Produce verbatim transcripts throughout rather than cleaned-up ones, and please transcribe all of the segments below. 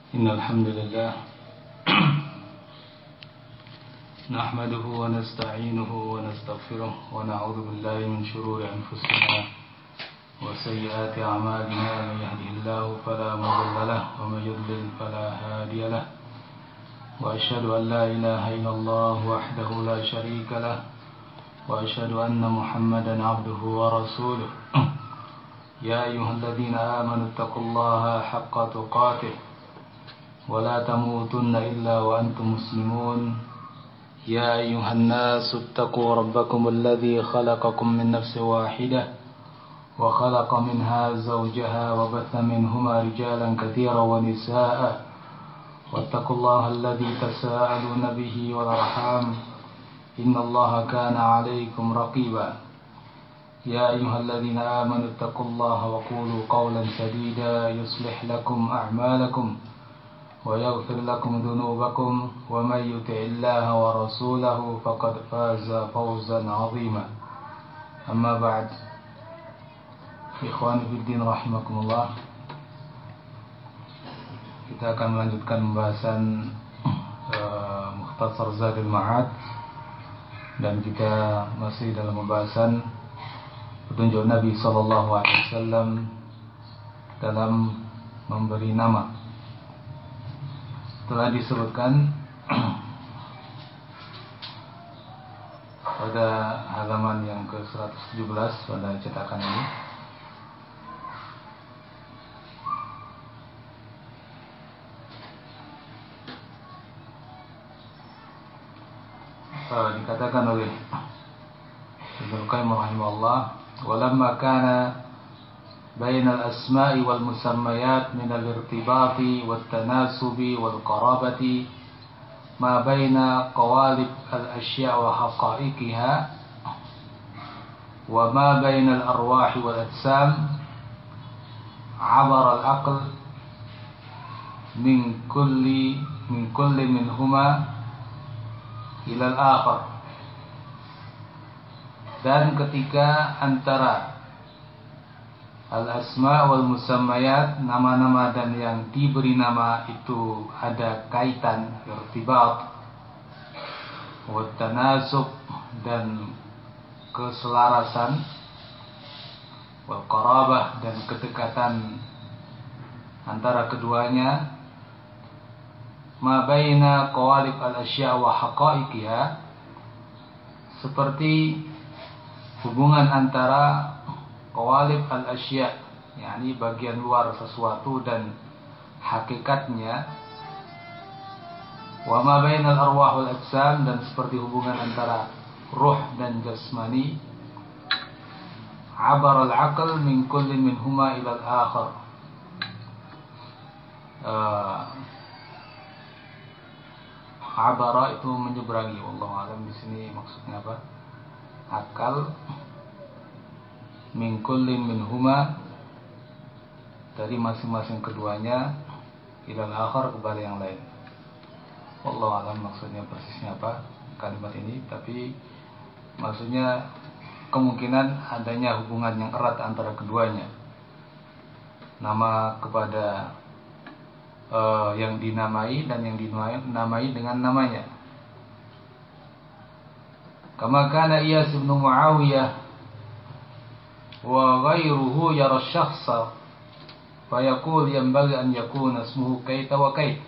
إن الحمد لله نحمده ونستعينه ونستغفره ونعوذ بالله من شرور أنفسنا وسيئات أعمالنا. من يهده الله فلا مضل له ومن يضلل فلا هادي له، وأشهد أن لا إله إلا الله وحده لا شريك له، وأشهد أن محمدا عبده ورسوله. يا أيها الذين آمنوا اتقوا الله حق تقاته ولا تموتن إلا وأنتم مسلمون. يا أيها الناس اتقوا ربكم الذي خلقكم من نفس واحدة وخلق منها زوجها وبث منهما رجالا كثيرا ونساء، واتقوا الله الذي تساءلون به والأرحام إن الله كان عليكم رقيبا. يا أيها الذين آمنوا اتقوا الله وقولوا قولا سديدا يصلح لكم أعمالكم ويغفر لكم ذنوبكم، ومن يطع الله ورسوله فقد فاز فوزا عظيما. أما بعد، ikhwan fiddin rahimakumullah, kita akan melanjutkan pembahasan uh, Mukhtasar Zadul Ma'ad, dan kita masih dalam pembahasan petunjuk Nabi sallallahu alaihi wasallam dalam memberi nama. Telah disebutkan pada halaman yang ke seratus tujuh belas pada cetakan ini, uh, dikatakan oleh Ibnu Qayyim rahimahullah, walamma kana بين الأسماء والمسميات من الارتباط والتناسب والقرابة ما بين قوالب الأشياء وحقائقها وما بين الأرواح والأجسام عبر العقل من كل من كل منهما إلى الآخر. Dan ketika antara al-asma wal musammayat, nama-nama dan yang diberi nama itu ada kaitan, irtibat, wa tanasub dan keselarasan, wal qarabah dan kedekatan antara keduanya, ma baina qawalib al-asya' wa haqa'iqiha, seperti hubungan antara qawalib al-asya', yakni bagian luar sesuatu dan hakikatnya, wa ma bainal arwah wal ajsam, dan seperti hubungan antara ruh dan jasmani, abar al-aql min kulli minhuma ila al-akhar. uh, abara itu menyeberangi, wallahu alam di sini maksudnya apa, akal, min kullin minhuma, dari masing-masing keduanya, ilal akhar, kepada yang lain. Wallahu alam maksudnya persisnya apa kalimat ini, tapi maksudnya kemungkinan adanya hubungan yang erat antara keduanya, nama kepada uh, yang dinamai dan yang dinamai dengan namanya. Kama kana Iyas bin Muawiyah wa ghairuhu yara syakhsa fa yaqul yanbaghi an yakuna ismuhu kaita wa kait.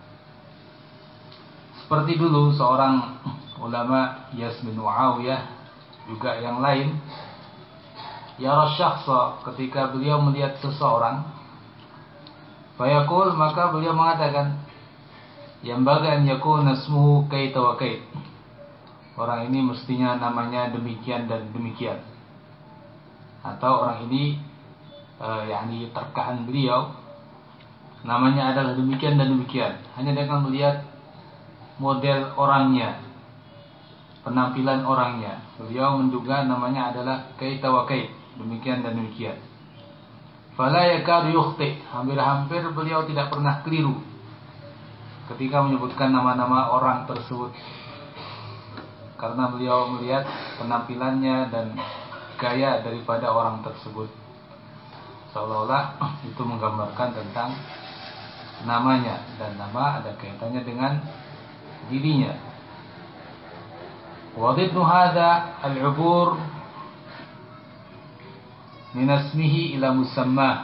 Seperti dulu seorang ulama Iyas bin Muawiyah, juga yang lain, yara syakhsa, ketika beliau melihat seseorang, fa yaqul, maka beliau mengatakan, yanbaghi an yakuna ismuhu kaita wa kait, orang ini mestinya namanya demikian dan demikian, atau orang ini uh, yakni terkaan beliau namanya adalah demikian dan demikian, hanya dengan melihat model orangnya, penampilan orangnya, beliau menduga namanya adalah kaita wa kait, demikian dan demikian. Fala yakadu yukhti, hampir-hampir beliau tidak pernah keliru ketika menyebutkan nama-nama orang tersebut, karena beliau melihat penampilannya dan gaya daripada orang tersebut, seolah-olah itu menggambarkan tentang namanya, dan nama ada kaitannya dengan dirinya. Wa dhiddu hadha al-'ubur min ismihi ila musammah.